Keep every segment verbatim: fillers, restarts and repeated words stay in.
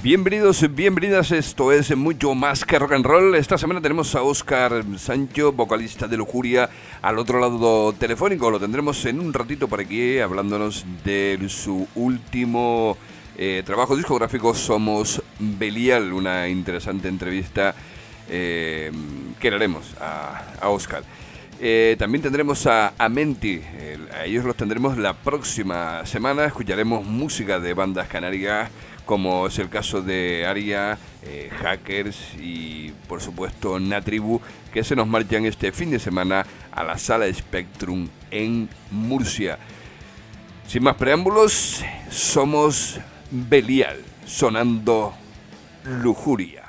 Bienvenidos, bienvenidas, esto es Mucho Más que Rock and Roll. Esta semana tenemos a Óscar Sancho, vocalista de Lujuria, al otro lado telefónico. Lo tendremos en un ratito por aquí, hablándonos de su último eh, trabajo discográfico, Somos Belial, una interesante entrevista eh, que le haremos a, a Óscar. Eh, también tendremos a Amenti, eh, a ellos los tendremos la próxima semana. Escucharemos música de bandas canarias, como es el caso de Aria, eh, Hackers y por supuesto Natribu, que se nos marchan este fin de semana a la Sala Spectrum en Murcia. Sin más preámbulos, Somos Belial, sonando Lujuria.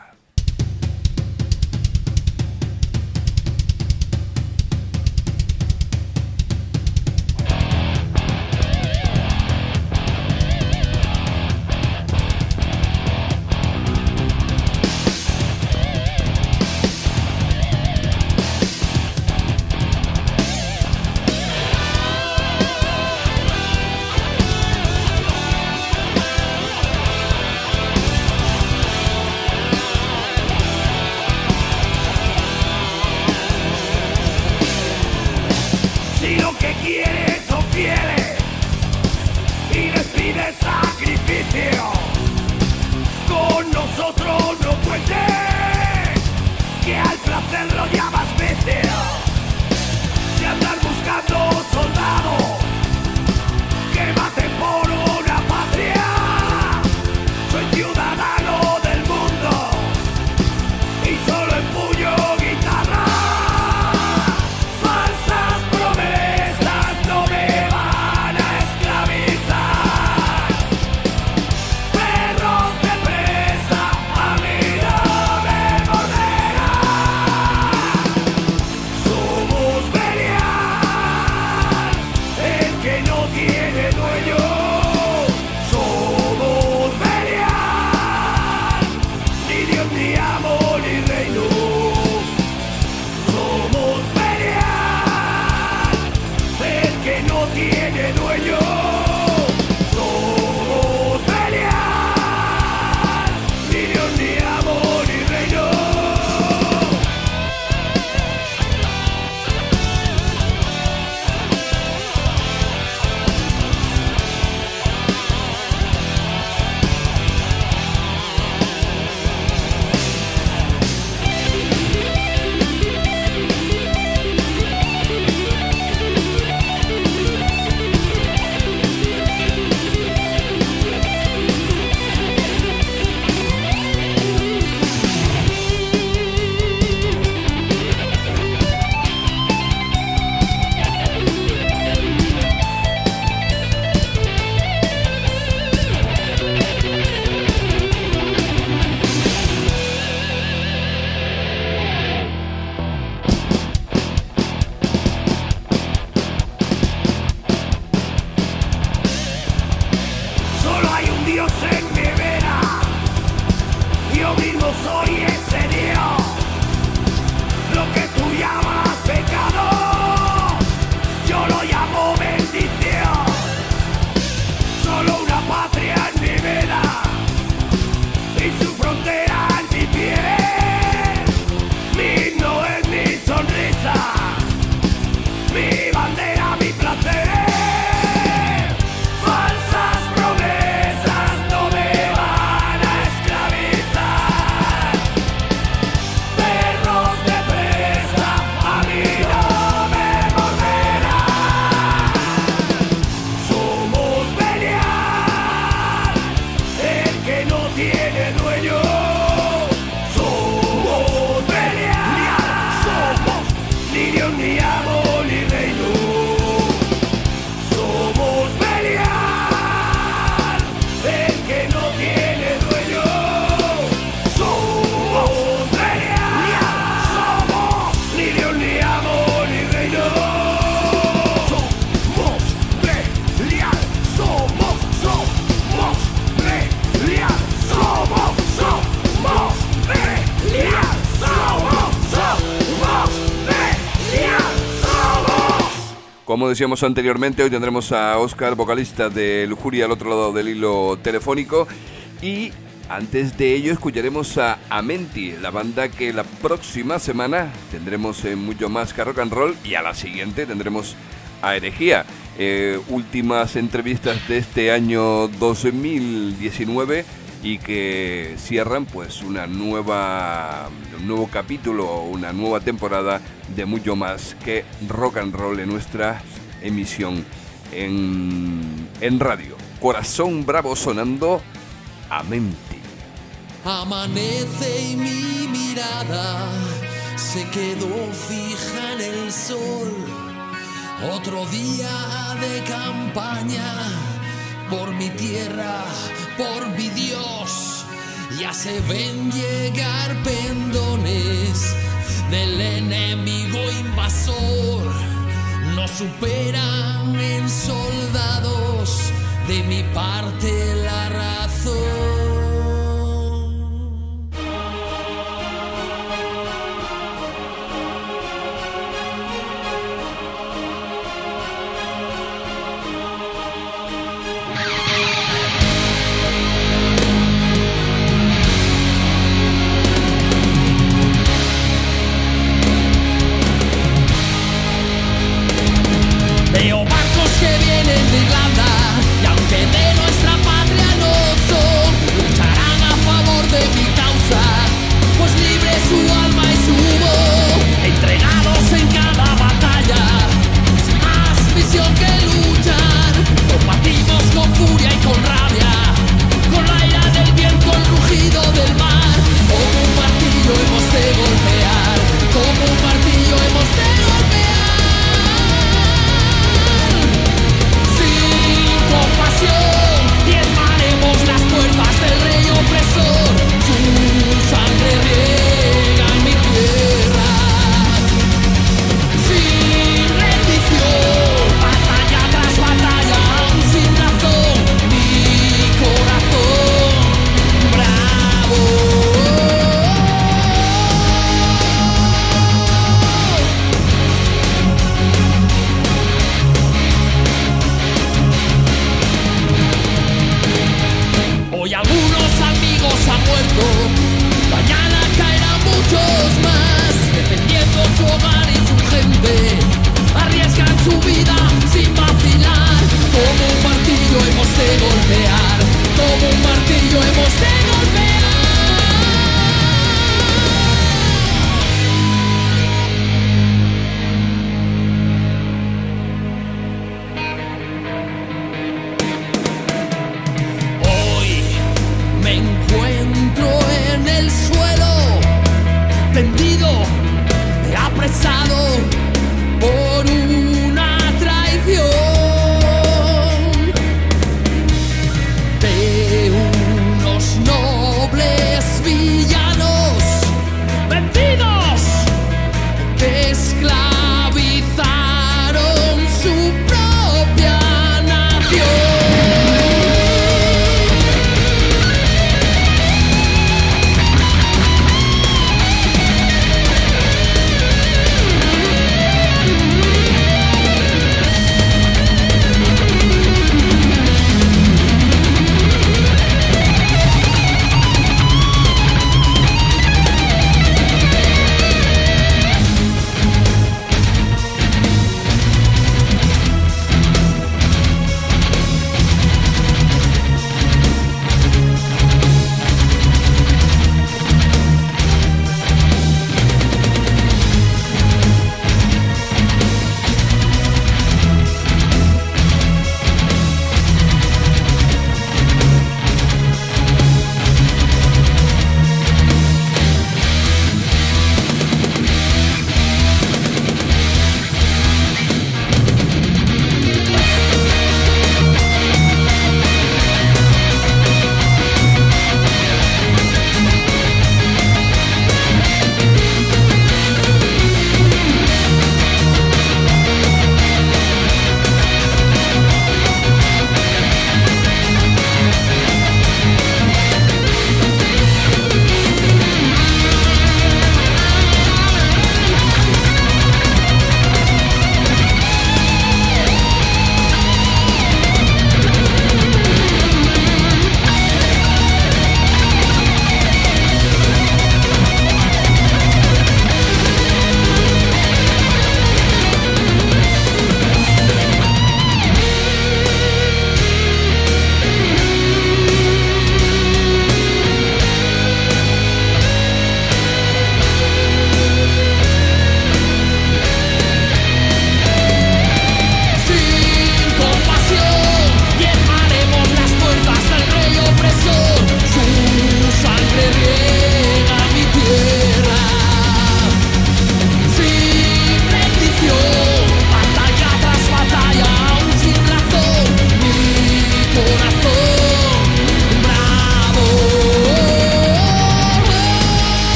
Como decíamos anteriormente, hoy tendremos a Óscar, vocalista de Lujuria, al otro lado del hilo telefónico. Y Antes de ello escucharemos a Amenti, la banda que la próxima semana tendremos en Mucho Más que Rock and Roll, y a la siguiente tendremos a Herejía. Eh, últimas entrevistas de este año dos mil diecinueve y que cierran pues una nueva, un nuevo capítulo, una nueva temporada de Mucho Más que Rock and Roll en nuestra emisión en, en radio. Corazón Bravo sonando Amenti. Amanece y mi mirada se quedó fija en el sol. Otro día de campaña por mi tierra, por mi Dios. Ya se ven llegar pendones del enemigo invasor. Nos superan en soldados, de mi parte la razón. Veo barcos que vienen de Irlanda y aunque de nuestra patria no son, lucharán a favor de mi causa, pues libre su alma y su voz, entregados en cada batalla, sin más visión que luchar, combatimos con furia y con rabia, con la ira del viento, el rugido del mar, como un martillo hemos de golpear, como un martillo hemos de golpear. Diezmaremos las puertas del rey opresor, su sangre riega en mi tierra. Sin rendición, batalla tras batalla, aún sin razón, mi corazón bravo. Hoy algunos amigos han muerto, mañana caerán muchos más, defendiendo su hogar y su gente, arriesgan su vida sin vacilar, como un martillo hemos de golpear, como un martillo hemos de golpear. Me encuentro en el suelo, tendido, apresado por una traición de unos nobles villanos vendidos que esclavizaron su propia nación.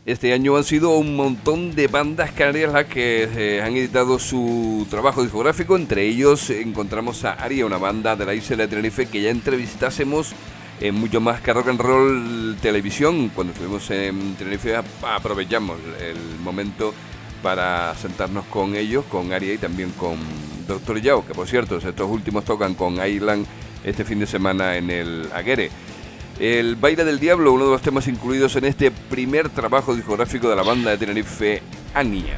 Este año han sido un montón de bandas canarias las que eh, han editado su trabajo discográfico. Entre ellos encontramos a Aria, una banda de la isla de Tenerife que ya entrevistásemos en mucho más que Rock and Roll Televisión. Cuando estuvimos en Tenerife aprovechamos el momento para sentarnos con ellos, con Aria y también con Doctor Yao, que por cierto estos últimos tocan con Island este fin de semana en el Aguere. El Baile del Diablo, uno de los temas incluidos en este primer trabajo discográfico de la banda de Tenerife, Ania.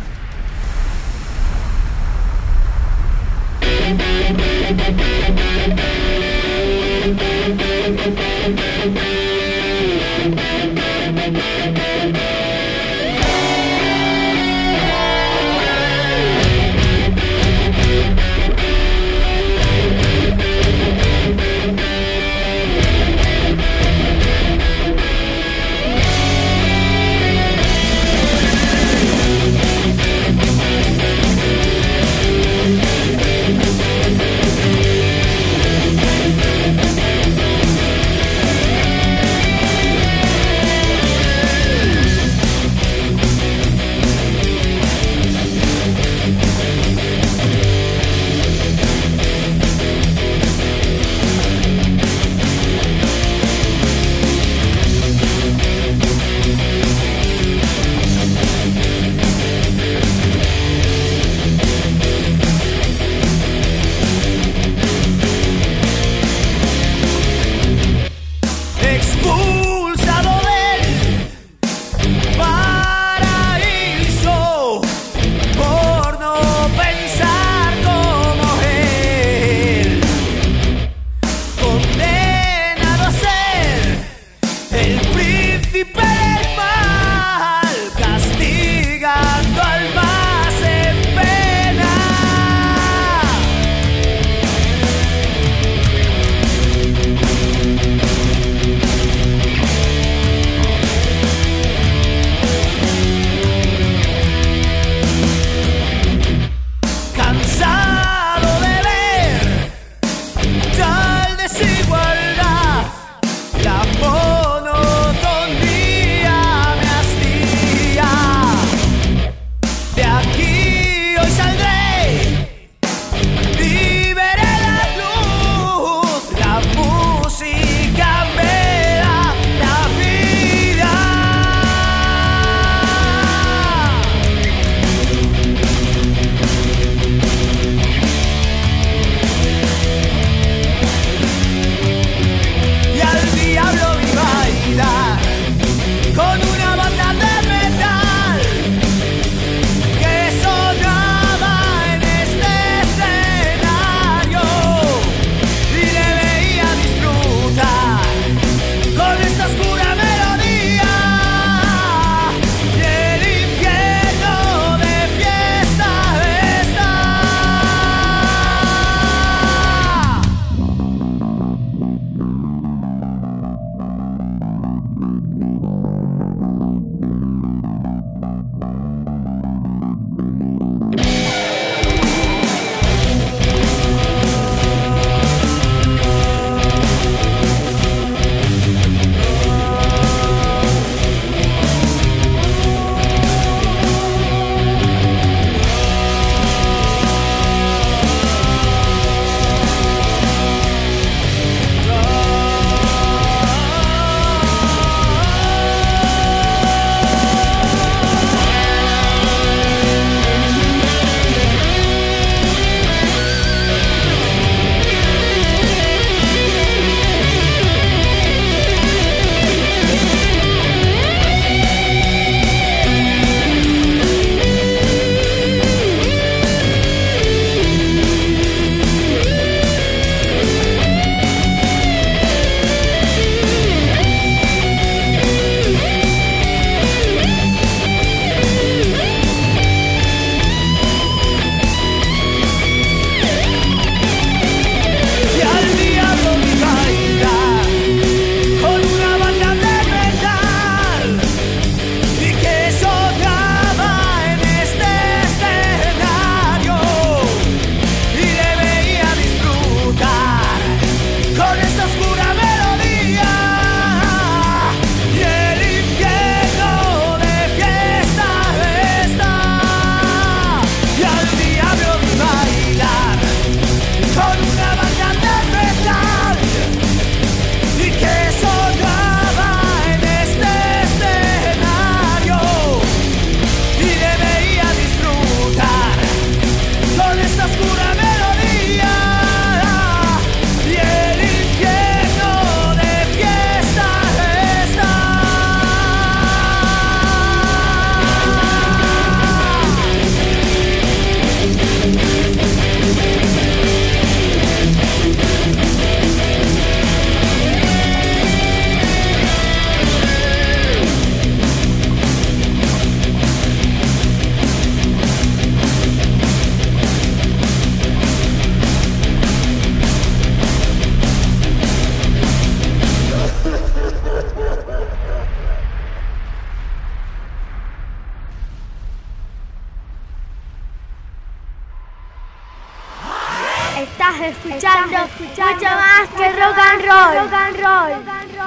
escuchando mucho más que rock and roll. Rock and roll.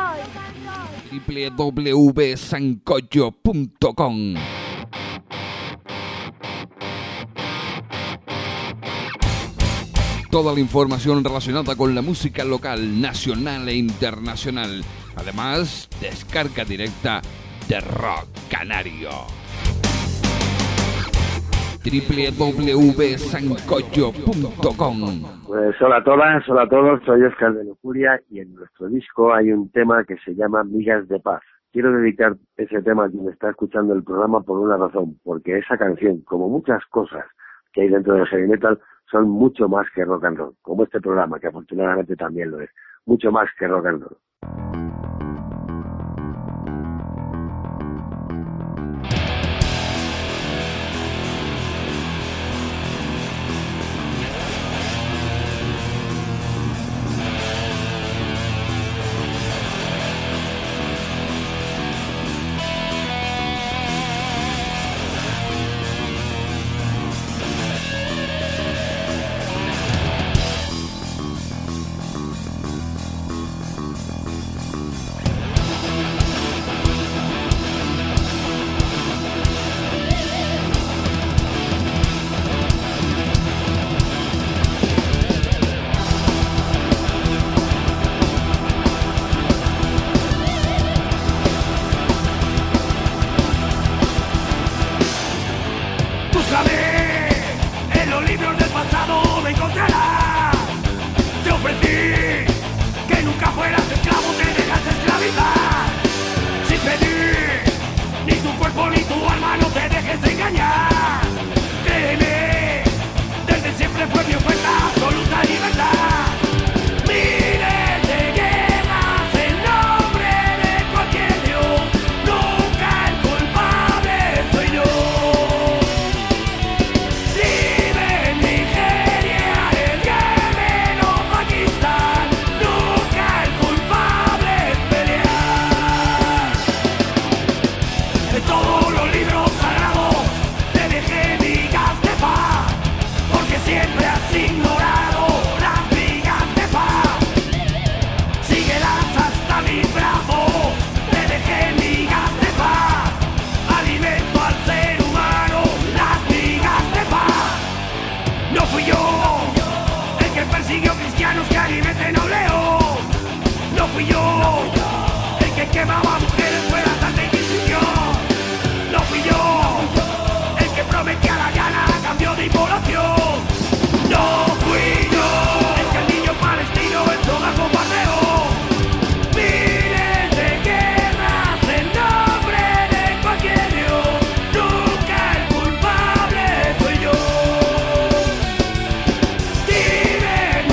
w w w punto sancocho punto com. Toda la información relacionada con la música local, nacional e internacional. Además, descarga directa de Rock Canario. w w w punto sancocho punto com. Pues hola a todas, hola a todos, soy Óscar de Lujuria y en nuestro disco hay un tema que se llama Migas de Paz. Quiero dedicar ese tema a quien está escuchando el programa por una razón, porque esa canción, como muchas cosas que hay dentro del heavy metal, son mucho más que rock and roll, como este programa, que afortunadamente también lo es, mucho más que rock and roll.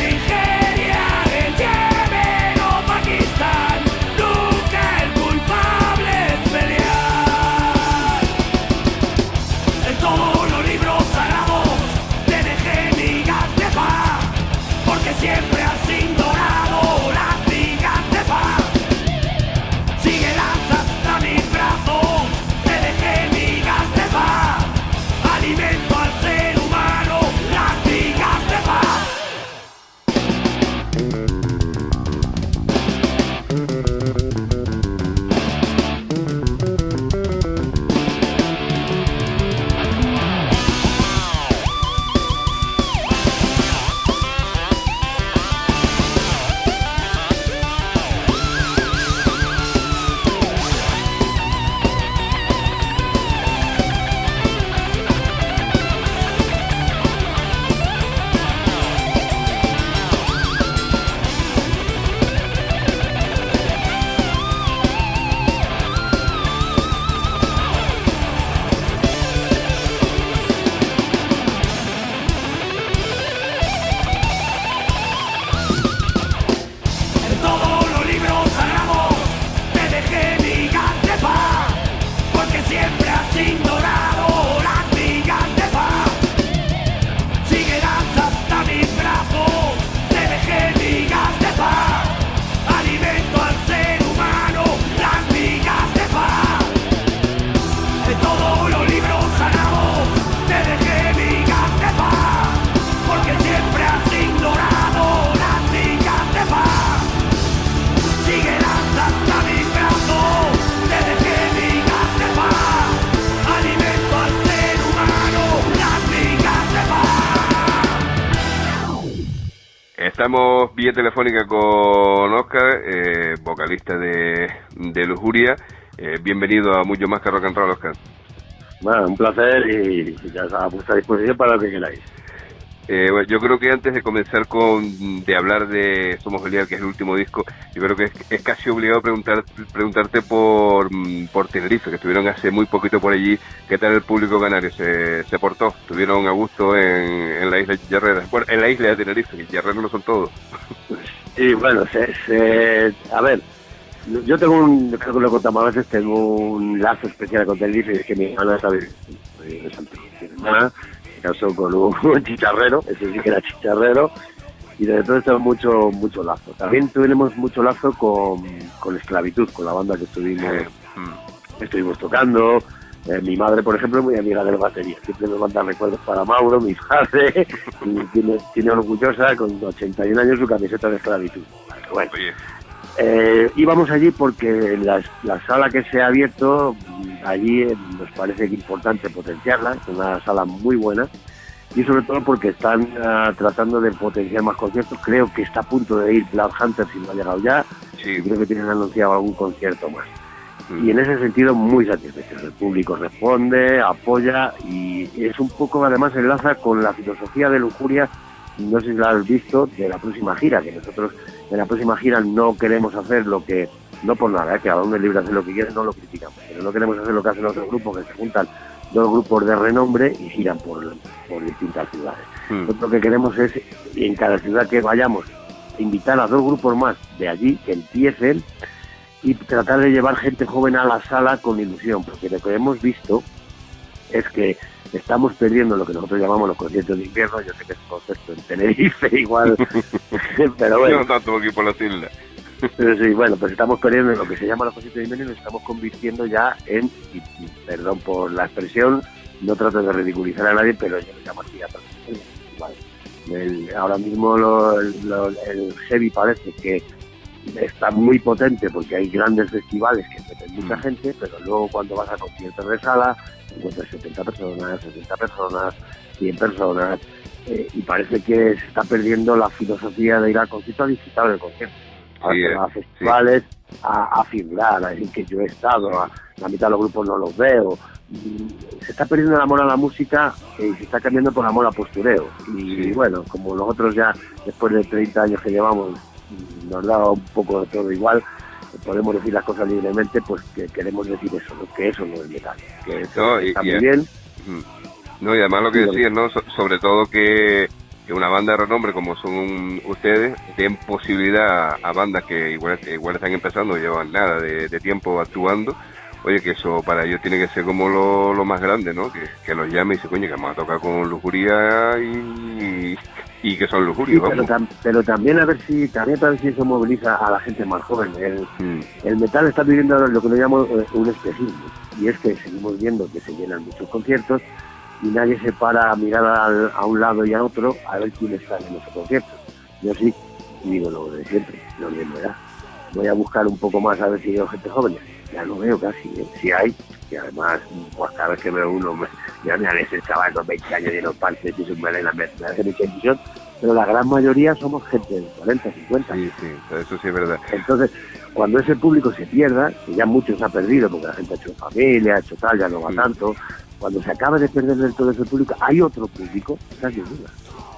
Pakistán, nunca el culpable. estamos vía telefónica con Óscar, eh, vocalista de, de Lujuria. Eh, bienvenido a Mucho Más que Rock and Roll, Óscar. Bueno, un placer y ya a vuestra disposición para lo que queráis. Eh, bueno, yo creo que antes de comenzar con de hablar de Somos Belial, que es el último disco, yo creo que es, es casi obligado preguntar, preguntarte por, por Tenerife, que estuvieron hace muy poquito por allí. ¿Qué tal el público canario? ¿Se, se portó? ¿Estuvieron a gusto en, en la isla de Chicharrera? Bueno, en la isla de Tenerife, que Chicharrera no son todos. Sí, bueno, se, se, a ver, yo tengo un, creo que lo contamos a veces, tengo un lazo especial con Tenerife, y es que mi hermana está viviendo en Santiago. Mi hermana casó con un chicharrero, ese sí que era chicharrero, y desde entonces tenemos mucho, mucho lazo. También tuvimos mucho lazo con, con Esclavitud, con la banda que estuvimos, mm. estuvimos tocando. Eh, mi madre, por ejemplo, es muy amiga de la batería, siempre me manda recuerdos para Mauro, mi padre, y tiene, tiene orgullosa con ochenta y un años su camiseta de Esclavitud. Bueno, eh, íbamos allí porque la, la sala que se ha abierto, allí eh, nos parece que es importante potenciarla, es una sala muy buena, y sobre todo porque están uh, tratando de potenciar más conciertos. Creo que está a punto de ir Blood Hunter, si no ha llegado ya, sí. Y creo que tienen anunciado algún concierto más. Mm. Y en ese sentido muy satisfechos, el público responde, apoya, y es un poco, además enlaza con la filosofía de Lujuria, no sé si la has visto, de la próxima gira, que nosotros en la próxima gira no queremos hacer lo que, no por nada, ¿eh? Que a donde libre hacer lo que quiere, no lo criticamos, pero no queremos hacer lo que hacen otros grupos, que se juntan dos grupos de renombre y giran por, por distintas ciudades. Mm. Nosotros lo que queremos es, en cada ciudad que vayamos, invitar a dos grupos más de allí que empiecen y tratar de llevar gente joven a la sala con ilusión, porque lo que hemos visto es que estamos perdiendo lo que nosotros llamamos los conciertos de invierno. Yo sé que es un concepto en Tenerife igual, pero bueno. No tanto aquí por las islas. Pero sí, bueno, pues estamos perdiendo lo que se llama los conciertos de invierno y nos estamos convirtiendo ya en, y, y, perdón por la expresión, no trato de ridiculizar a nadie, pero yo lo llamo así a vale. el, Ahora mismo lo, lo, el heavy parece que está muy potente porque hay grandes festivales que meten mucha gente, pero luego cuando vas a conciertos de sala encuentras setenta personas, sesenta personas, cien personas, eh, y parece que se está perdiendo la filosofía de ir al concierto a disfrutar del concierto. A, sí, a festivales, sí. a, a figurar, a decir que yo he estado, a, la mitad de los grupos no los veo. Y se está perdiendo el amor a la música y se está cambiando por amor a postureo. Y, sí. y bueno, como nosotros ya después de treinta años que llevamos nos da un poco de todo igual, podemos decir las cosas libremente, pues que queremos decir eso, ¿no? Que eso no es metal, que eso no, y, está muy y, bien. No, y además lo que decías, ¿no? So, sobre todo que, que una banda de renombre como son ustedes den posibilidad a, a bandas que igual, igual están empezando, llevan nada de, de tiempo actuando. Oye, que eso para ellos tiene que ser como lo, lo más grande, ¿no? Que, que los llame y se coño, que vamos a tocar con Lujuria y, y que son Lujuria, sí, pero, tam, pero también a ver si también para ver si eso moviliza a la gente más joven. El, mm. el metal está viviendo ahora lo que le llamo un espejismo, y es que seguimos viendo que se llenan muchos conciertos y nadie se para a mirar al, a un lado y a otro a ver quién está en esos conciertos. Yo sí digo lo de siempre, lo mismo ya. Voy a buscar un poco más a ver si veo gente joven. Ya lo veo casi, ¿eh? Sí hay, y además, pues cada vez que veo uno, me, ya me ese chaval con veinte años y los parches y sus melenas, me, me hace mucha ilusión, pero la gran mayoría somos gente de cuarenta, cincuenta. Sí, sí, eso sí es verdad. Entonces, cuando ese público se pierda, que ya muchos se ha perdido, porque la gente ha hecho familia, ha hecho tal, ya no va sí. tanto, cuando se acabe de perder del todo ese público, hay otro público, estás sin duda.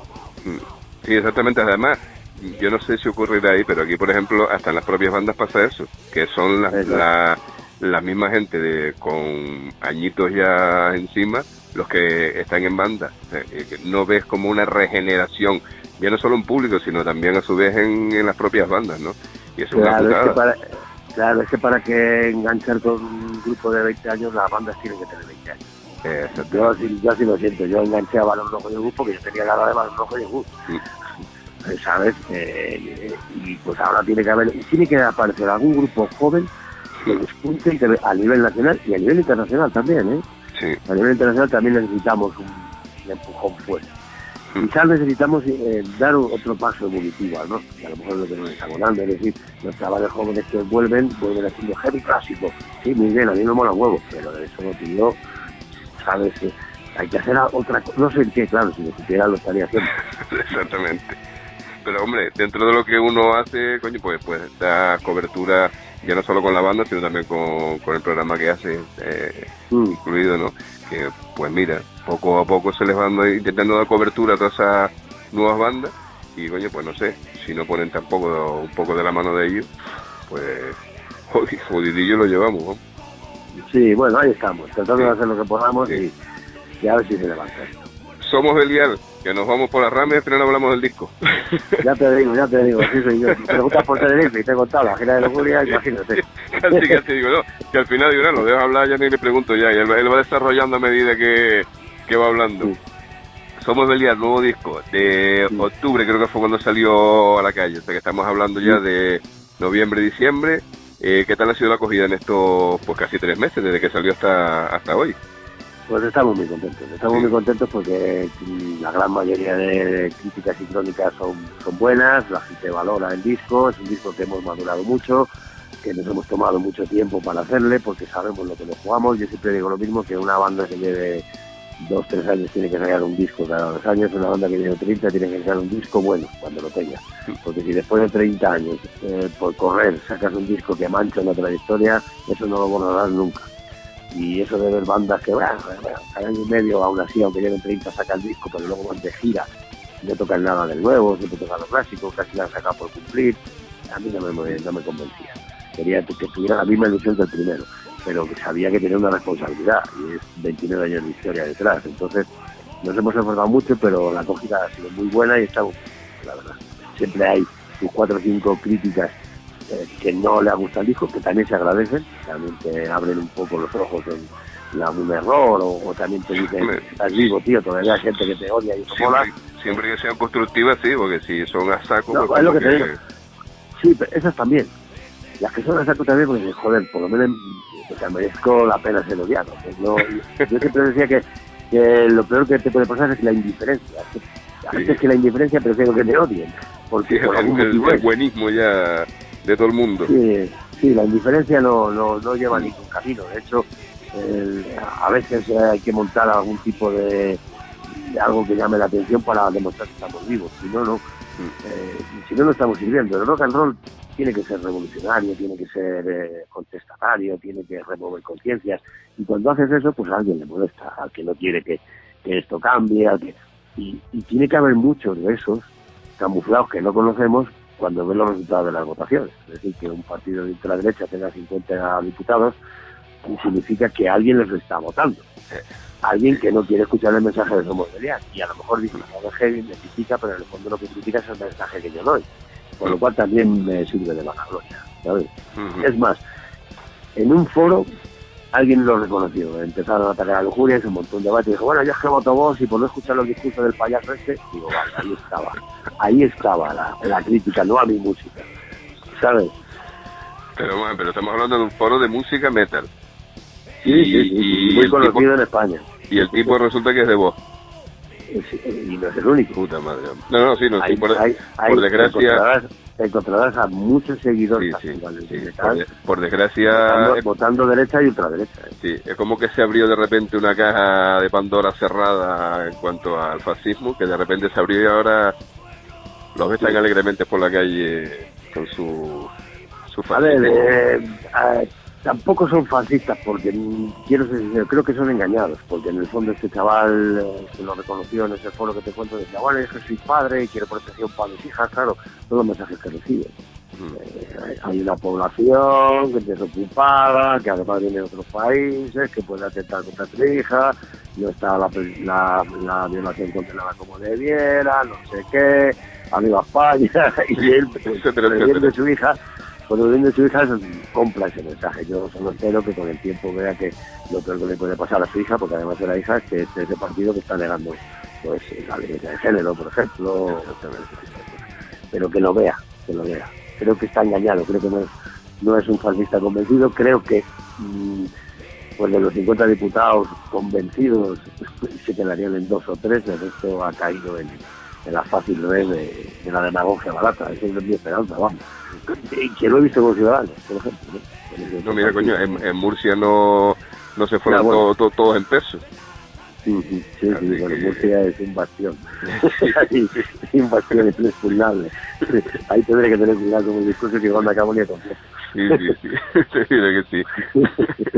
Sí, exactamente, además, yo no sé si ocurrirá ahí, pero aquí, por ejemplo, hasta en las propias bandas pasa eso, que son las la, la misma gente de con añitos ya encima los que están en banda. O sea, que no ves como una regeneración, ya no solo en público, sino también a su vez en, en las propias bandas, ¿no? Y eso claro, es una es que para, claro, es que para que enganchar con un grupo de veinte años, las bandas tienen que tener veinte años. Eh, yo, yo así lo siento, yo enganché a Balón Rojo y Gus porque yo tenía la edad de Balón Rojo y Gus. Sí. ¿Sabes? Eh, y pues ahora tiene que haber, tiene que aparecer algún grupo joven que despunte a nivel nacional y a nivel internacional también, ¿eh? Sí. A nivel internacional también necesitamos un, un empujón fuerte. Mm. Quizás necesitamos eh, dar otro paso evolutivo, ¿no? Que a lo mejor es lo que nos estamos dando, es decir, los chavales jóvenes que vuelven, vuelven haciendo heavy clásico. Sí, muy bien, a mí me mola huevo, pero de eso no pido, ¿sabes? Eh, hay que hacer otra cosa, no sé en qué, claro, si lo supiera lo estaría haciendo. Exactamente. pero hombre, dentro de lo que uno hace, coño, pues, pues da cobertura ya no solo con la banda, sino también con, con el programa que hace, eh, mm. incluido, ¿no? Que, pues mira, poco a poco se les va dando, intentando dar cobertura a todas esas nuevas bandas, y coño, pues no sé, si no ponen tampoco un poco de la mano de ellos, pues jodidillo lo llevamos, ¿no? Sí, bueno, ahí estamos, tratando sí. de hacer lo que podamos sí. y, y a ver si se levanta esto. Somos Belial, que nos vamos por las ramas y al final hablamos del disco. Ya te digo, ya te digo, sí soy yo. Me preguntas por Tenerife y te he contado la gira de Lujuria, imagínate. Casi, casi digo, no, que al final digo, no, lo dejo hablar, ya ni le pregunto ya, y él, él va desarrollando a medida que, que va hablando. Sí. Somos Belial, nuevo disco, de sí. octubre creo que fue cuando salió a la calle, o sea que estamos hablando ya sí. de noviembre, diciembre. Eh, ¿Qué tal ha sido la acogida en estos pues casi tres meses, desde que salió hasta hasta hoy? Pues estamos muy contentos, estamos sí. muy contentos porque la gran mayoría de críticas y crónicas son, son buenas, la gente valora el disco, es un disco que hemos madurado mucho, que nos hemos tomado mucho tiempo para hacerle porque sabemos lo que nos jugamos. Yo siempre digo lo mismo, que una banda que lleve dos, tres años tiene que sacar un disco cada dos años, una banda que lleve treinta tiene que sacar un disco bueno cuando lo tenga, porque si después de treinta años eh, por correr sacas un disco que mancha una trayectoria, eso no lo van a dar nunca. Y eso de ver bandas que, bueno, bueno, cada año y medio, aún así, aunque lleven treinta, sacan el disco, pero luego van de gira, no tocan nada del nuevo, siempre tocan lo clásico, casi la han sacado por cumplir, a mí no me, no me convencía. Quería que tuviera la misma ilusión que el primero, pero que sabía que tenía una responsabilidad, y es veintinueve años de historia detrás. Entonces, nos hemos esforzado mucho, pero la acogida ha sido muy buena y estamos, la verdad. Siempre hay sus cuatro o cinco críticas Eh, que no le gusta el disco, que también se agradecen, también te abren un poco los ojos en la, un error, o, o también te dicen, estás vivo, tío, todavía hay gente que te odia y eso siempre, mola. Siempre que sean constructivas, sí, porque si son a saco... No, pues es lo que, que te digo. Sí, pero esas también. Las que son a saco también, porque, joder, por lo menos me merezco la pena ser odiado. Pues no, yo siempre decía que, que lo peor que te puede pasar es la indiferencia. A veces sí. que la indiferencia prefiero que te odien, porque sí, por algún el, motivo el buenismo ya... de todo el mundo. Sí, sí, la indiferencia no, no, no lleva a ningún camino. De hecho, el, a veces hay que montar algún tipo de, de algo que llame la atención para demostrar que estamos vivos. Si no, no. Eh, si no, no estamos sirviendo. El rock and roll tiene que ser revolucionario, tiene que ser eh, contestatario, tiene que remover conciencias. Y cuando haces eso, pues a alguien le molesta, al que no quiere que, que esto cambie. Al que, y, y tiene que haber muchos de esos camuflados que no conocemos cuando ven los resultados de las votaciones. Es decir, que un partido de ultraderecha tenga cincuenta diputados significa que alguien les está votando. Alguien que no quiere escuchar el mensaje de Somos Belial. Y a lo mejor dice, no, heavy me critica, pero en el fondo lo que critica es el mensaje que yo doy. Por lo cual también me sirve de vanagloria, ¿sabes? Uh-huh. Es más, en un foro alguien lo reconoció. Empezaron a atacar a Lujuria, hizo un montón de debate y dijo, bueno, yo es que voto vos y por no escuchar los discursos del payaso este, digo, vale, ahí estaba. Ahí estaba la, la crítica, no a mi música, ¿sabes? Pero bueno, pero estamos hablando de un foro de música metal. Sí, y, sí, sí, y muy conocido tipo, en España. Y el tipo resulta que es de voz. Y no es el único. Puta madre. No, no, sí, no, hay, sí, por, hay, por desgracia... Encontrarás, encontrarás a muchos seguidores sí, sí, sí, de por, de, por desgracia... Votando, votando derecha y ultraderecha. ¿eh? Sí, es como que se abrió de repente una caja de Pandora cerrada en cuanto al fascismo, que de repente se abrió y ahora los ves tan sí. alegremente por la calle con su, su fascismo. A ver, eh, eh, tampoco son fascistas, porque quiero ser sincero, creo que son engañados, porque en el fondo este chaval eh, que lo reconoció en ese foro que te cuento, decía, bueno, es que soy padre y quiero protección para mis hijas, claro, todos los mensajes que reciben. Mm. Eh, hay una población que es desocupada, que además viene de otros países, que puede atentar contra tu hija, no está la, la, la violación condenada como debiera, no sé qué, arriba España, y él, previendo su hija, cuando viene su hija, compra ese mensaje. Yo solo espero que con el tiempo vea que lo peor que le puede pasar a su hija, porque además de la hija, es que es ese partido que está negando pues la violencia de género, por ejemplo, pero que lo vea, que lo vea. Creo que está engañado, creo que no es, no es un fascista convencido, creo que mmm, pues de los cincuenta diputados convencidos se quedarían en dos o tres, el resto ha caído en, en la fácil red de, de la demagogia barata. Eso es mi esperanza, vamos. Que lo he visto con Ciudadanos, por ejemplo. ¿no? No, mira, coño, en, en Murcia no, no se fueron ya, bueno. todos, todos, todos en peso. Sí, sí, sí, sí, bueno, Murcia es un bastión. Sí, es un bastión inexpugnable. Ahí tendré que tener cuidado con el discurso que cuando acabo ni a completo. Sí, sí, sí, seguro que sí.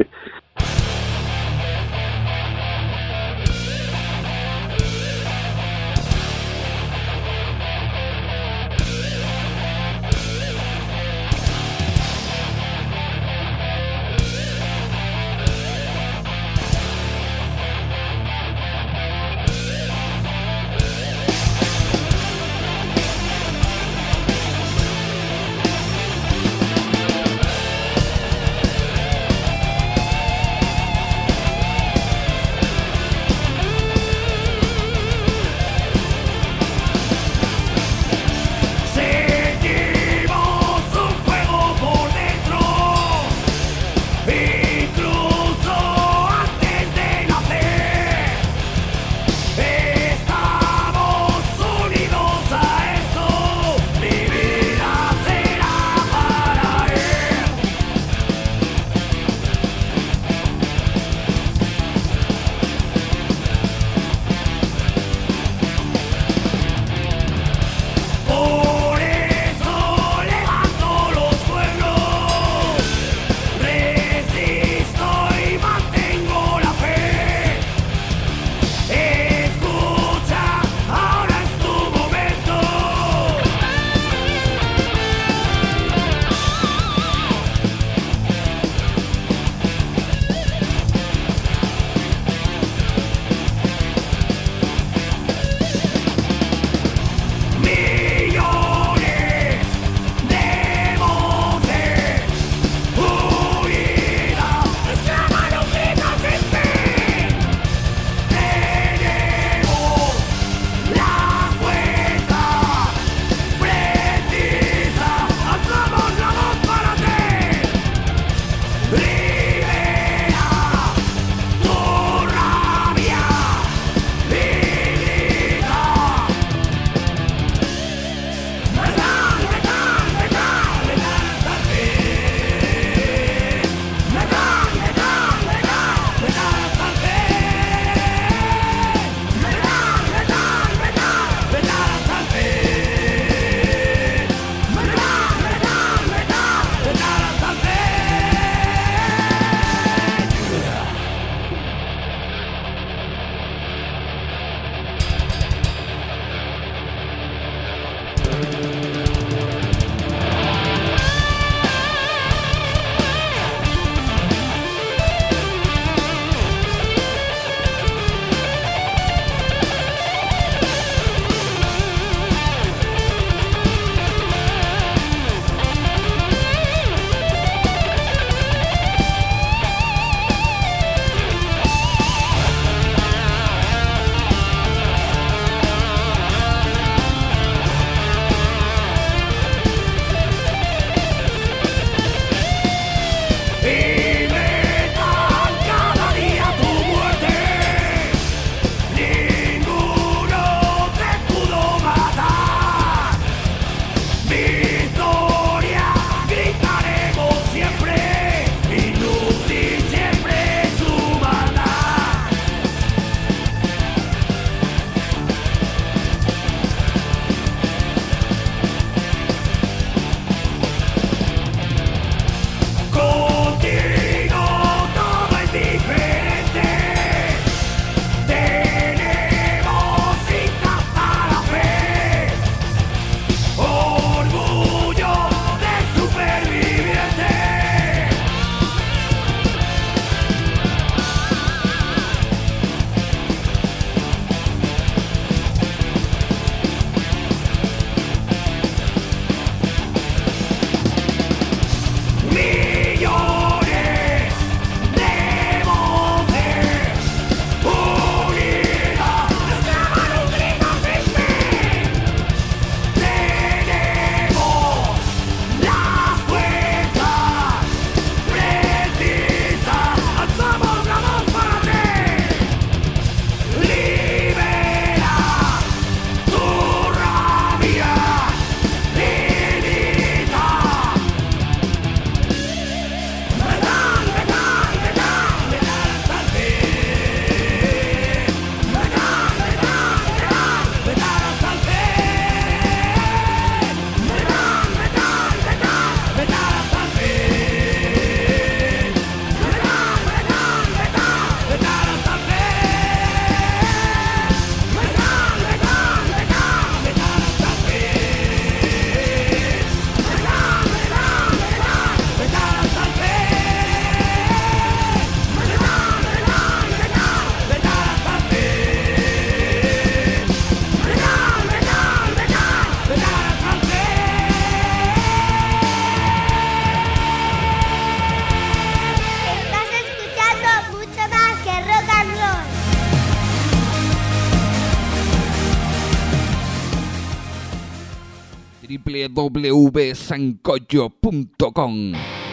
w w w punto sancocho punto com.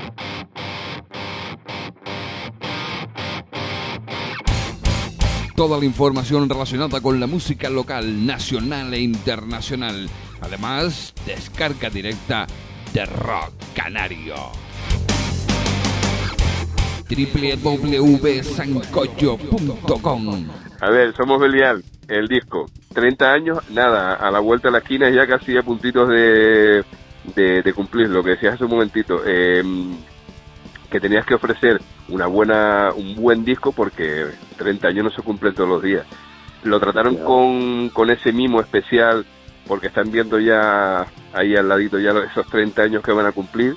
Toda la información relacionada con la música local, nacional e internacional. Además, descarga directa de Rock Canario. w w w punto sancocho punto com. A ver, somos Belial, el disco. treinta años, nada, a la vuelta de la esquina ya casi a puntitos de, de, de cumplir lo que decías hace un momentito. Eh, que tenías que ofrecer una buena un buen disco porque treinta años no se cumplen todos los días. Lo trataron Claro. con, con ese mimo especial porque están viendo ya ahí al ladito ya esos treinta años que van a cumplir,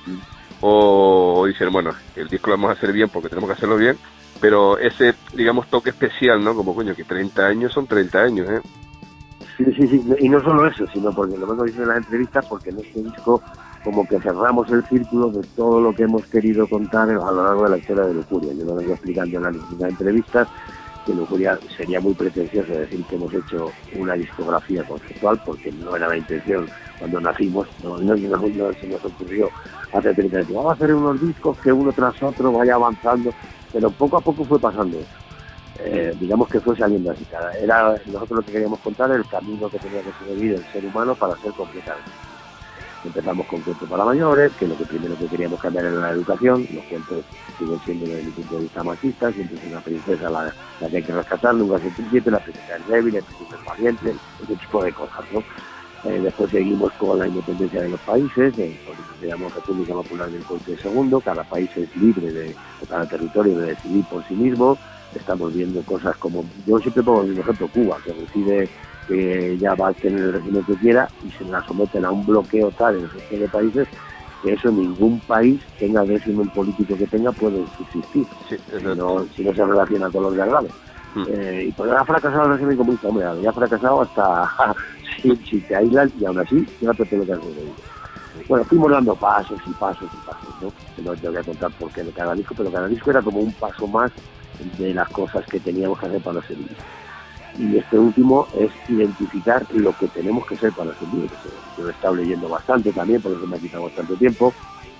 o, o dicen, bueno, el disco lo vamos a hacer bien porque tenemos que hacerlo bien, pero ese, digamos, toque especial, ¿no? Como, coño, que treinta años son treinta años, ¿eh? Sí, sí, sí, y no solo eso, sino porque lo hemos dicho en las entrevistas, porque en este disco como que cerramos el círculo de todo lo que hemos querido contar a lo largo de la historia de Lujuria. Yo lo vengo explicando en las distintas entrevistas, que Lujuria sería muy pretencioso decir que hemos hecho una discografía conceptual, porque no era la intención cuando nacimos, no, no, no, no se nos ocurrió hace treinta años. Vamos a hacer unos discos que uno tras otro vaya avanzando, pero poco a poco fue pasando eso. Eh, digamos que fue saliendo así. Era, nosotros lo que queríamos contar el camino que tenía que seguir el ser humano para ser completamente. Empezamos con cuentos para mayores, que lo que primero que queríamos cambiar era la educación. Los cuentos siguen siendo desde mi punto de vista machistas, siempre es una princesa la, la que hay que rescatar, nunca se príncipe, la princesa es débil, el príncipe es valiente, ese tipo de cosas, ¿no? Eh, después seguimos con la independencia de los países, eh, por eso se llama República Popular del Conde segundo, cada país es libre de, o cada territorio de decidir por sí mismo. Estamos viendo cosas como, yo siempre pongo el mismo ejemplo, Cuba, que decide que ya va a tener el régimen que quiera y se la someten a un bloqueo tal en el resto de países que eso ningún país, tenga el régimen político que tenga, puede subsistir, Sí, si no, si no se relaciona con los de al lado. Mm. Eh, y pues ha fracasado el régimen comunista, hombre, había fracasado hasta si, si te aíslan y aún así, fíjate todo lo que has conseguido. Bueno, fuimos dando pasos y pasos y pasos, ¿no? Que no te voy a contar por qué de cada disco, pero cada disco era como un paso más de las cosas que teníamos que hacer para ser libres. Y este último es identificar lo que tenemos que ser para ser libres. Yo lo he estado leyendo bastante también, por eso me ha quitado bastante tiempo,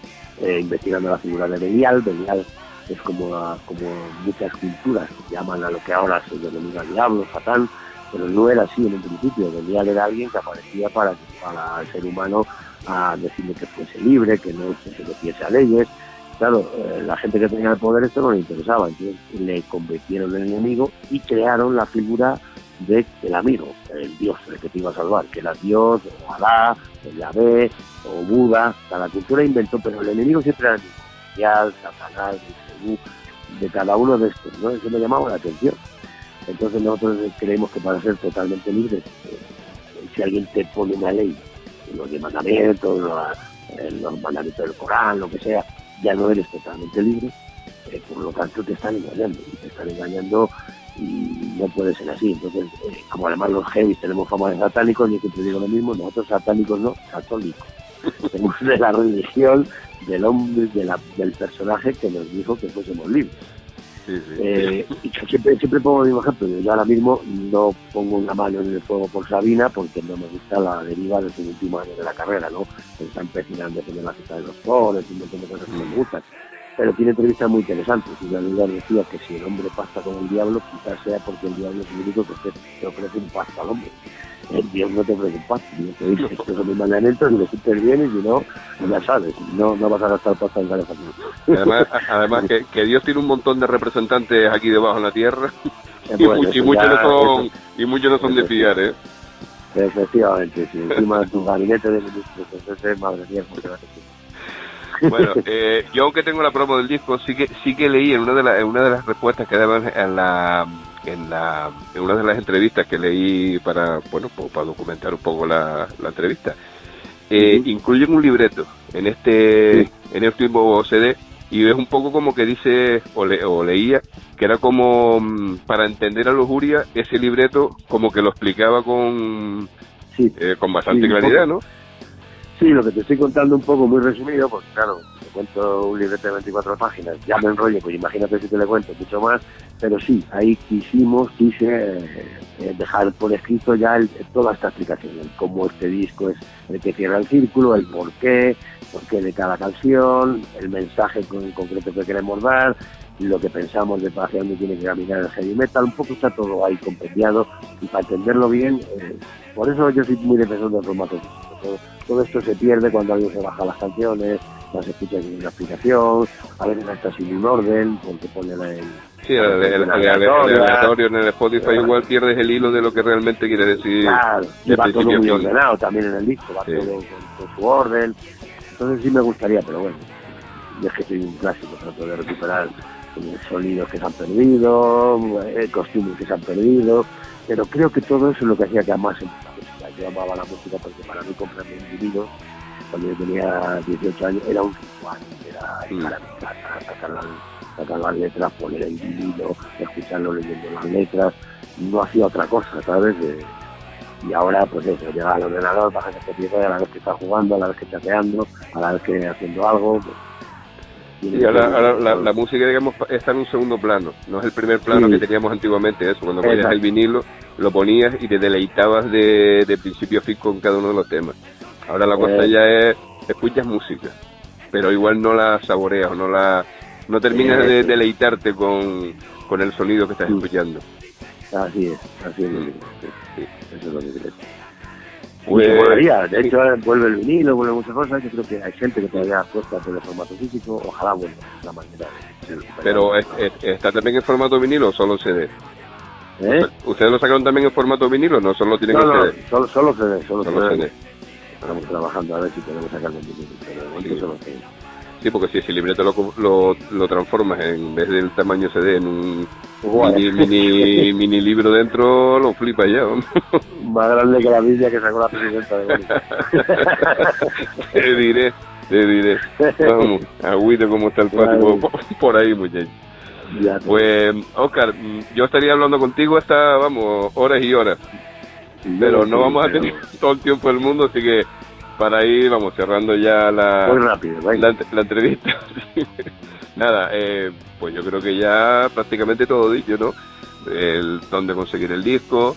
eh, investigando la figura de Belial. Belial es como, a, como muchas culturas llaman a lo que ahora se denomina diablo, Satán, pero no era así en un principio. Belial era alguien que aparecía para, para el ser humano a decirle que fuese libre, que no se sometiese a leyes. Claro, eh, la gente que tenía el poder esto no le interesaba, entonces le convirtieron en enemigo y crearon la figura del de amigo, el Dios, el que te iba a salvar, que era Dios, o Alá, o Yahvé, o Buda. Cada cultura inventó, pero el enemigo siempre era el mismo, Dios, Satanás, Jesús, de cada uno de estos, ¿no? Eso me llamaba la atención. Entonces nosotros creemos que para ser totalmente libres, eh, si alguien te pone una ley, los de mandamientos, los, eh, los mandamientos del Corán, lo que sea, ya no eres totalmente libre, eh, por lo tanto te están engañando, y te están engañando y no puede ser así. Entonces, eh, como además los heavies tenemos fama de satánicos, yo siempre digo lo mismo, nosotros satánicos no, católicos. Tenemos de la religión del hombre, de la, del personaje que nos dijo que fuésemos libres. Sí, sí. Eh, y yo siempre, siempre pongo el mismo ejemplo. Yo ahora mismo no pongo una mano en el fuego por Sabina porque no me gusta la deriva de su último año de la carrera, ¿no? Se está empecinando en la fiesta de los pobres y un montón de cosas que me gustan. Pero tiene entrevistas muy interesantes. Y la verdad decía que si el hombre pacta con el diablo, quizás sea porque el diablo es el único que te ofrece un pacto al hombre. El Dios no te ofrece un pacto. Dios te dice, estos son mis mandamientos, y lo cumples bien, y si no, ya sabes, no, no vas a gastar pasta en calefacción. Además, además que, que Dios tiene un montón de representantes aquí debajo en la tierra, y, bueno, mucho, y, muchos ya, no son, eso, y muchos no son de fiar, ¿eh? Efectivamente, si encima de tu gabinete de ministros, entonces, madre mía, ¿cómo te vas a decir? Bueno, eh, yo aunque tengo la promo del disco, sí que sí que leí en una de las en una de las respuestas que daban en la en la en una de las entrevistas que leí para bueno pues, para documentar un poco la, la entrevista, eh, uh-huh. incluyen un libreto en este sí. en este último C D, y es un poco como que dice o, le, o leía que era como para entender a Lujuria, ese libreto como que lo explicaba con sí. eh, con bastante sí, claridad, ¿no? Sí, lo que te estoy contando un poco muy resumido, porque claro, cuento un librete de veinticuatro páginas, ya me enrollo, pues imagínate si te le cuento mucho más, pero sí, ahí quisimos, quise eh, dejar por escrito ya el, toda esta explicación, el cómo este disco es el que cierra el círculo, el por qué, por qué de cada canción, el mensaje en concreto que queremos dar, lo que pensamos de hacia dónde tiene que caminar el heavy metal, un poco está todo ahí compendiado, y para entenderlo bien, eh, por eso yo soy muy defensor del formato. Todo, todo esto se pierde cuando alguien se baja las canciones, las escucha sin una explicación, a veces está sin un orden, porque pone la, el, sí, el, el, el, el, el aleatorio en el Spotify, claro. Igual pierdes el hilo de lo que realmente quiere decir. Claro, y va todo muy ordenado también en el disco, va sí. todo con, con su orden, entonces sí me gustaría, pero bueno, yo es que soy un clásico, trato de recuperar sonidos que se han perdido, eh, costumbres que se han perdido, pero creo que todo eso es lo que hacía que amase la música. Yo amaba la música porque para mí comprarme un vinilo cuando yo tenía dieciocho años era un ritual, era estar a mi casa, sacar las, sacar las letras, poner el vinilo, escucharlo leyendo las letras, no hacía otra cosa, ¿sabes? De, y ahora pues eso, llega al ordenador, bajas este pieza, a la vez que está jugando, a la vez que chateando, a la vez que haciendo algo, pues, y ahora, ahora la, la música, digamos, está en un segundo plano, no es el primer plano sí. que teníamos antiguamente, eso, cuando ponías el vinilo, lo ponías y te deleitabas de, de principio a fin con cada uno de los temas. Ahora la cosa eh. ya es, escuchas música, pero igual no la saboreas, o no la no terminas eh. de deleitarte con, con el sonido que estás sí. escuchando. Así es, así es, sí. Sí. Eso es lo que creo. Pues, volaría. De hecho, vuelve el vinilo, vuelve muchas cosas. Yo creo que hay gente que todavía apuesta por el formato físico. Ojalá vuelva la manera de... de Pero, es, es, ¿está también en formato vinilo o solo C D? ¿Eh? ¿Ustedes lo sacaron también en formato vinilo o no? ¿Solo tienen no, el no, C D? Solo, solo C D. Solo, solo C D. C D. Estamos trabajando a ver si podemos sacarlo en vinilo. Pero de momento sí. solo C D. Sí, porque si ese libreto lo, lo, lo transformas en vez del tamaño C D en un mini, mini, mini libro dentro, lo flipas ya. ¿no? Más grande que la Biblia que sacó la presidenta de Bolivia. Te diré, te diré. Vamos, agüita como está el patio por, por ahí, muchachos. Pues, Óscar, yo estaría hablando contigo hasta, vamos, horas y horas. Pero no vamos a tener todo el tiempo del mundo, así que para ir, vamos, cerrando ya la, muy rápido, la, la entrevista. Nada, eh, pues yo creo que ya prácticamente todo dicho, ¿no? El dónde conseguir el disco,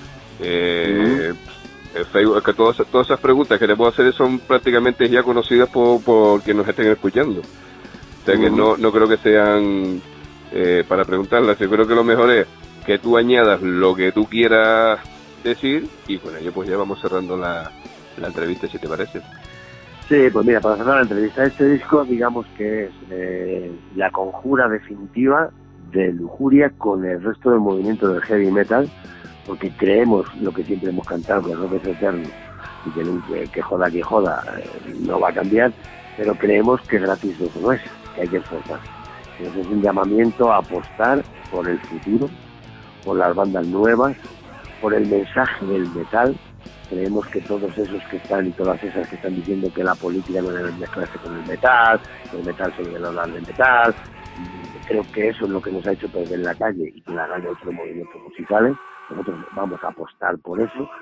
eh, uh-huh. el Facebook, que todas, todas esas preguntas que le puedo hacer son prácticamente ya conocidas por, por quienes nos estén escuchando. O sea uh-huh. que no, no creo que sean eh, para preguntarlas. Yo creo que lo mejor es que tú añadas lo que tú quieras decir y con ello pues ya vamos cerrando la la entrevista, si te parece. Sí, pues mira, para cerrar la entrevista, este disco digamos que es eh, la conjura definitiva de Lujuria con el resto del movimiento del heavy metal, porque creemos lo que siempre hemos cantado, que el rock es eterno y que, que joda que joda eh, no va a cambiar, pero creemos que gratis eso no es, que hay que esforzarse. Entonces es un llamamiento a apostar por el futuro, por las bandas nuevas, por el mensaje del metal. Creemos que todos esos que están y todas esas que están diciendo que la política no debe mezclarse con el metal, que el metal se debe hablar del metal, creo que eso es lo que nos ha hecho perder la calle y que la gane otros movimientos musicales. Nosotros vamos a apostar por eso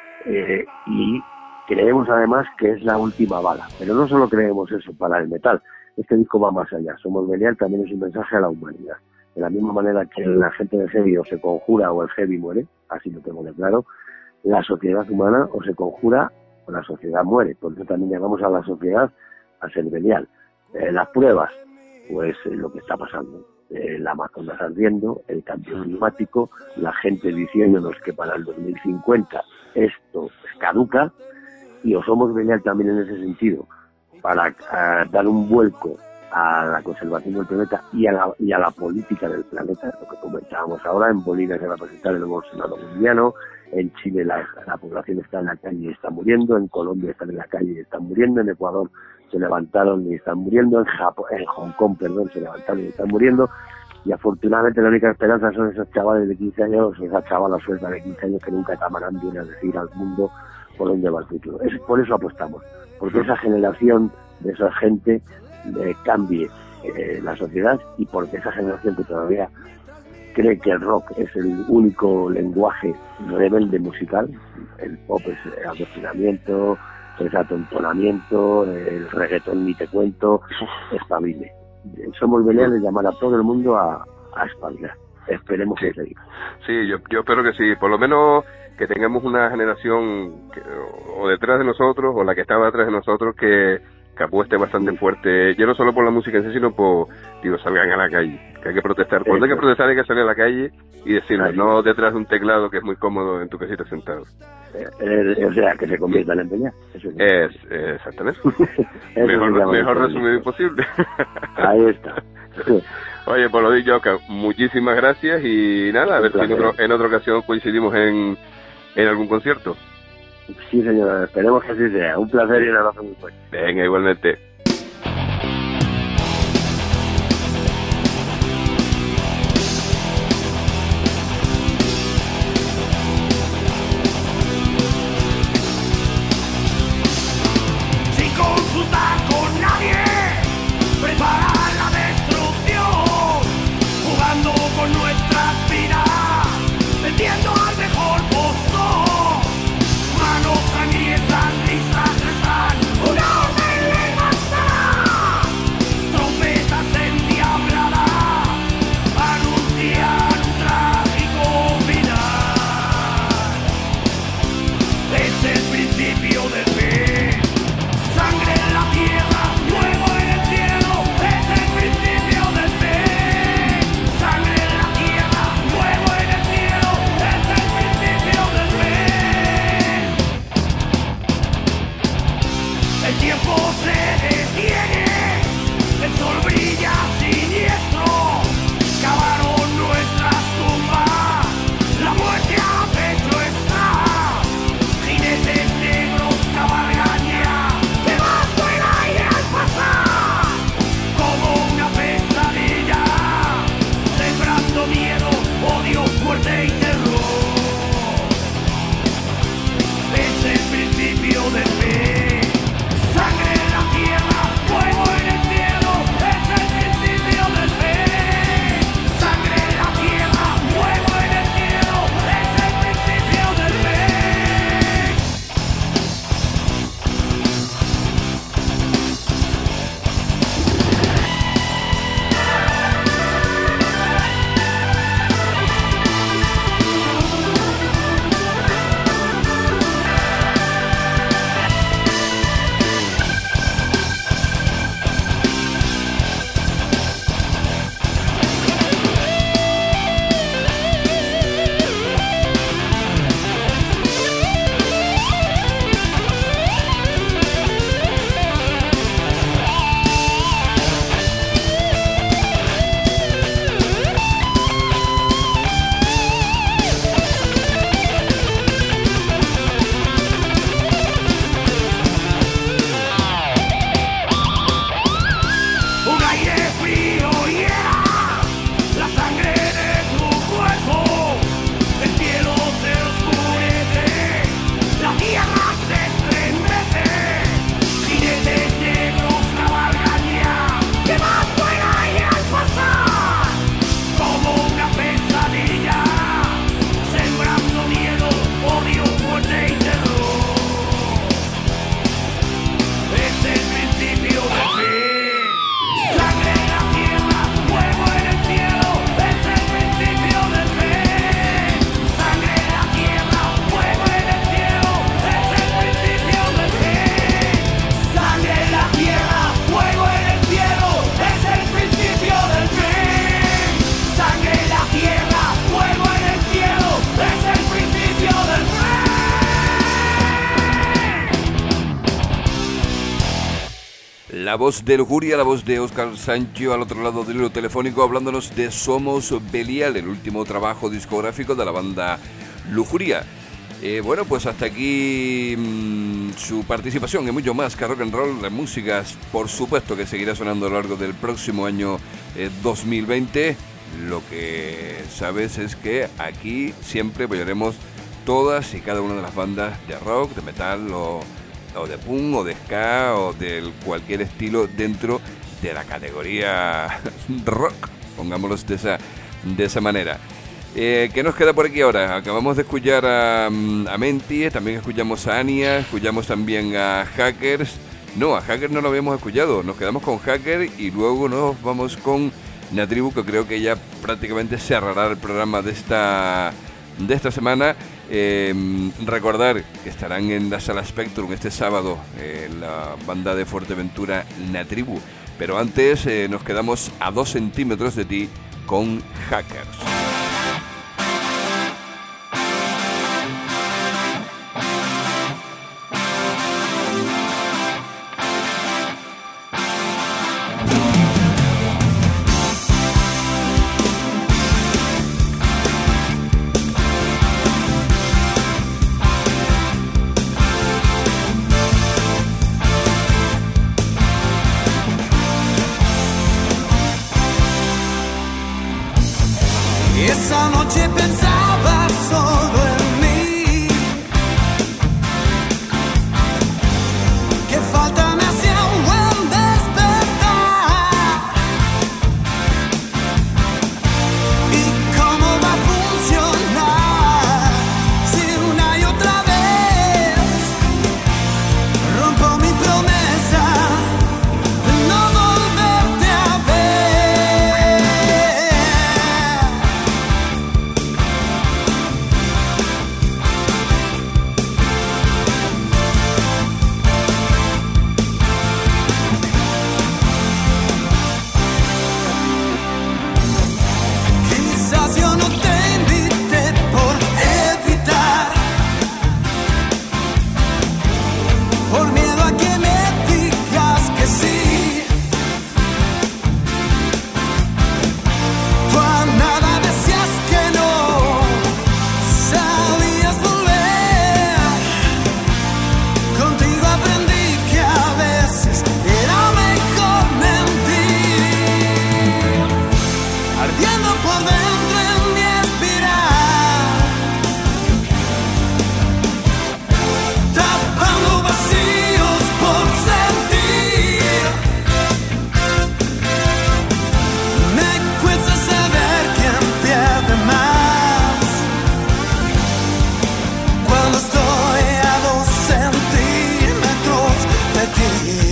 eh, y creemos además que es la última bala. Pero no solo creemos eso para el metal, este disco va más allá. Somos Belial también es un mensaje a la humanidad. De la misma manera que la gente del heavy o se conjura o el heavy muere, así lo tengo de claro, la sociedad humana o se conjura o la sociedad muere. Por eso también llamamos a la sociedad a ser Belial. Eh, las pruebas, pues eh, lo que está pasando. Eh, la Amazonas ardiendo, el cambio climático, la gente diciéndonos que para el dos mil cincuenta esto caduca, y o somos Belial también en ese sentido, para uh, dar un vuelco a la conservación del planeta y a la, y a la política del planeta, lo que comentábamos ahora. En Bolivia se va a presentar el nuevo Senado boliviano, en Chile la, la población está en la calle y está muriendo, en Colombia están en la calle y están muriendo, en Ecuador se levantaron y están muriendo, en Japón, en Hong Kong, perdón, se levantaron y están muriendo, y afortunadamente la única esperanza son esos chavales de quince años, esas chavalas sueltas de quince años que nunca tamarán bien a decir al mundo por dónde va el futuro. Es, por eso apostamos, porque esa generación de esa gente eh, cambie eh, la sociedad, y porque esa generación que todavía cree que el rock es el único lenguaje rebelde musical, el pop es adoctrinamiento, ese atontonamiento, el reggaetón ni te cuento, espabile. Somos Belial de llamar a todo el mundo a, a espabilar. Esperemos sí. que se diga. Sí, yo, yo espero que sí, por lo menos que tengamos una generación que, o detrás de nosotros, o la que estaba detrás de nosotros, que, que apueste bastante sí. fuerte, ya no solo por la música en sí, sino por, digo, salgan a la calle, que hay que protestar. Cuando Eso. hay que protestar hay que salir a la calle y decirlo, Ay, no detrás de un teclado que es muy cómodo en tu casita sentado. Eh, eh, o sea, que se convierta en empeñar. Eso es, es eh, exactamente. mejor mejor resumido imposible. Ahí está. Oye, por lo dicho, muchísimas gracias y nada, a ver si en, otro, en otra ocasión coincidimos en, en algún concierto. Sí, señora, esperemos que así sea. Un placer y un abrazo muy fuerte. Venga, igualmente. Sin consultar con nadie, prepara la destrucción, jugando con nuestras vidas, vendiendo al mejor postor. Manos sangrientas, listas están, una orden le bastará. Trompetas endiabladas anuncian un trágico final. Es el principio del fin. Sangre en la tierra, fuego en el cielo, es el principio del fin. Sangre en la tierra, fuego en el cielo, es el principio del fin. El tiempo se detiene, el sol brilla siniestro, cavaron nuestras tumbas, la muerte a pecho está. Jinetes negros cabalgan ya, debajo el aire al pasar, como una pesadilla, sembrando miedo, odio, muerte y terror. Es el principio del fin. Sangre en la tierra, fuego en el cielo, es el principio del fin. Sangre en la tierra, fuego en el cielo, es el principio del fin. Un aire frío hiela la sangre de tu cuerpo, el cielo se oscurece, la tierra se estremece, jinetes negros cabalgan ya, quemando el aire al pasar, como una pesadilla, sembrando miedo, odio, muerte y terror. Es el principio del fin. Sangre en la tierra, fuego en el cielo, es el principio del fin. Sangre en la tierra, fuego en el cielo, es el principio del fin. Sangre en la tierra, fuego en el cielo, es el principio del fin. Sangre en la tierra, fuego en el cielo, es el principio del fin. La voz de Lujuria, la voz de Óscar Sancho al otro lado del hilo telefónico, hablándonos de Somos Belial, el último trabajo discográfico de la banda Lujuria. Eh, bueno, pues hasta aquí mmm, su participación en mucho más que rock and roll. La música, por supuesto, que seguirá sonando a lo largo del próximo año eh, dos mil veinte. Lo que sabes es que aquí siempre apoyaremos todas y cada una de las bandas de rock, de metal o... o de punk, o de ska, o de cualquier estilo dentro de la categoría rock, pongámoslo de esa, de esa manera. Eh, ¿Qué nos queda por aquí ahora? Acabamos de escuchar a, a Menti, también escuchamos a Ania, escuchamos también a Hackers. No, a Hackers no lo habíamos escuchado, nos quedamos con Hacker y luego nos vamos con Natribu, que creo que ya prácticamente cerrará el programa de esta, de esta semana. Eh, recordar que estarán en la Sala Spectrum este sábado, eh, la banda de Fuerteventura Natribu. Pero antes eh, nos quedamos a dos centímetros de ti con Hackers. Esa noche pensaba solo en mí. Que falta me hacía un buen despertar. ¿Y cómo va a funcionar si una y otra vez rompo mi promesa de no volverte a ver? Quizás yo no te invité por evitar, por miedo a que me digas que sí. Tú a nada decías que no, sabías volver. Contigo aprendí que a veces era mejor mentir. Ardiendo por dentro en mi espiral, tapando vacíos por sentir. Me cuesta saber quién pierde más cuando estoy a dos centímetros de ti.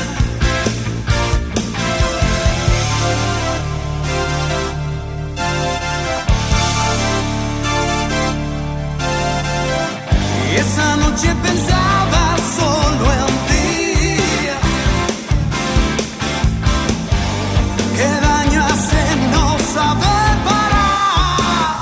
Y esa noche pensaba solo en ti. Qué daño hace no saber parar.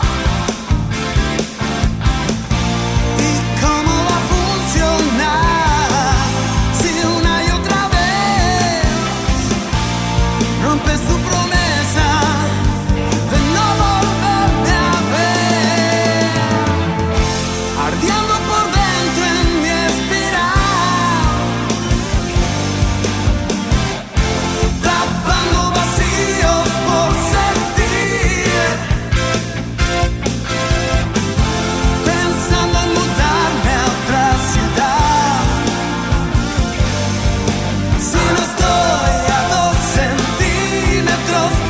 ¿Y cómo va a funcionar si una y otra vez rompes tu promesa de no volverme a ver? Ardiendo por dentro en mi espiral, tapando vacíos por sentir, pensando en mudarme a otra ciudad. Si no estoy a dos centímetros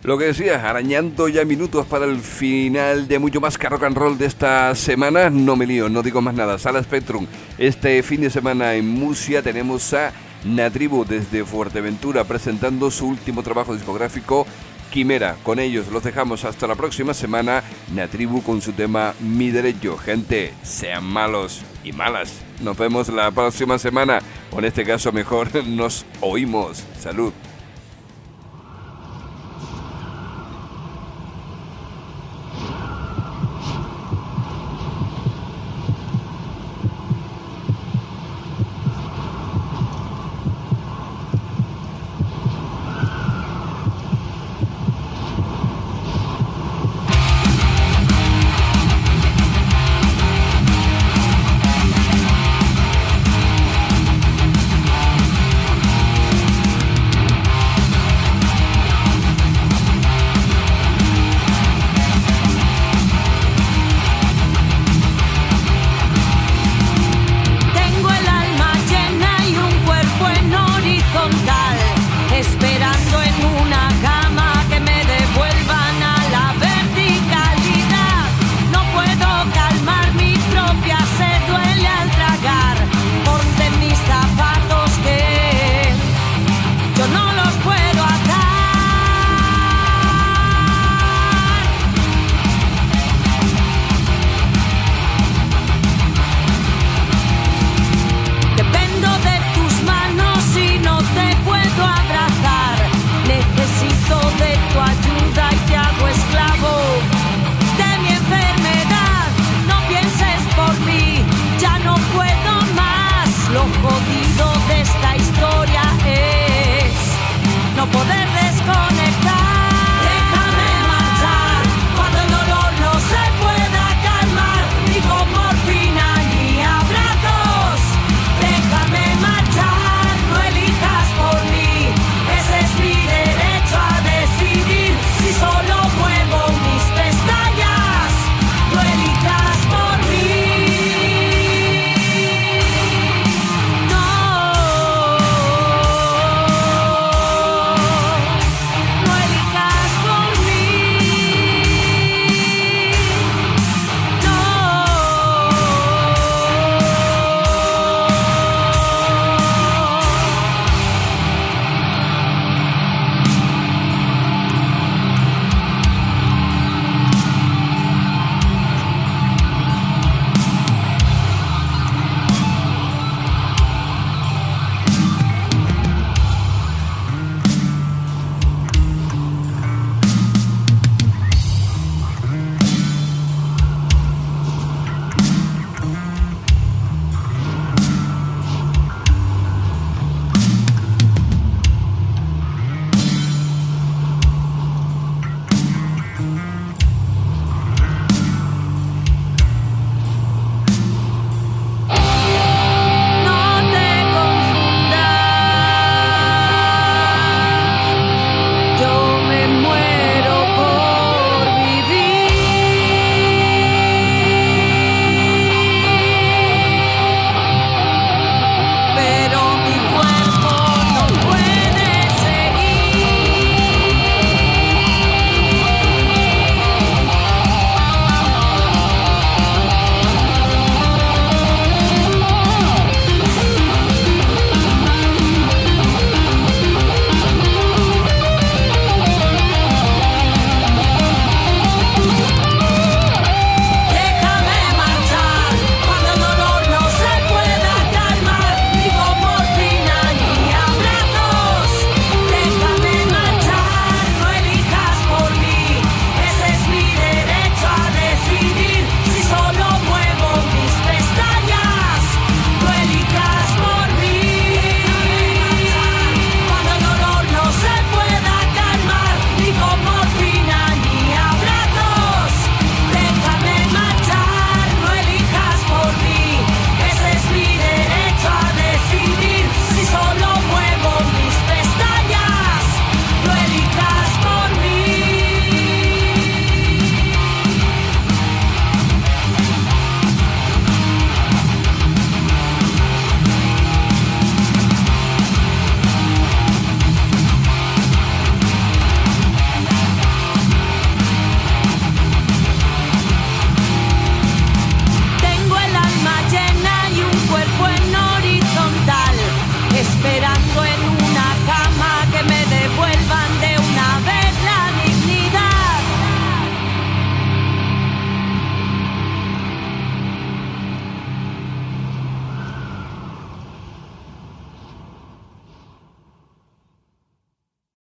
Lo que decía, arañando ya minutos para el final de mucho más que rock and roll de esta semana. No me lío, no digo más nada. Sala Spectrum. Este fin de semana en Murcia tenemos a Natribu desde Fuerteventura presentando su último trabajo discográfico, Quimera. Con ellos los dejamos hasta la próxima semana. Natribu con su tema Mi Derecho. Gente, sean malos y malas. Nos vemos la próxima semana. O en este caso mejor nos oímos. Salud.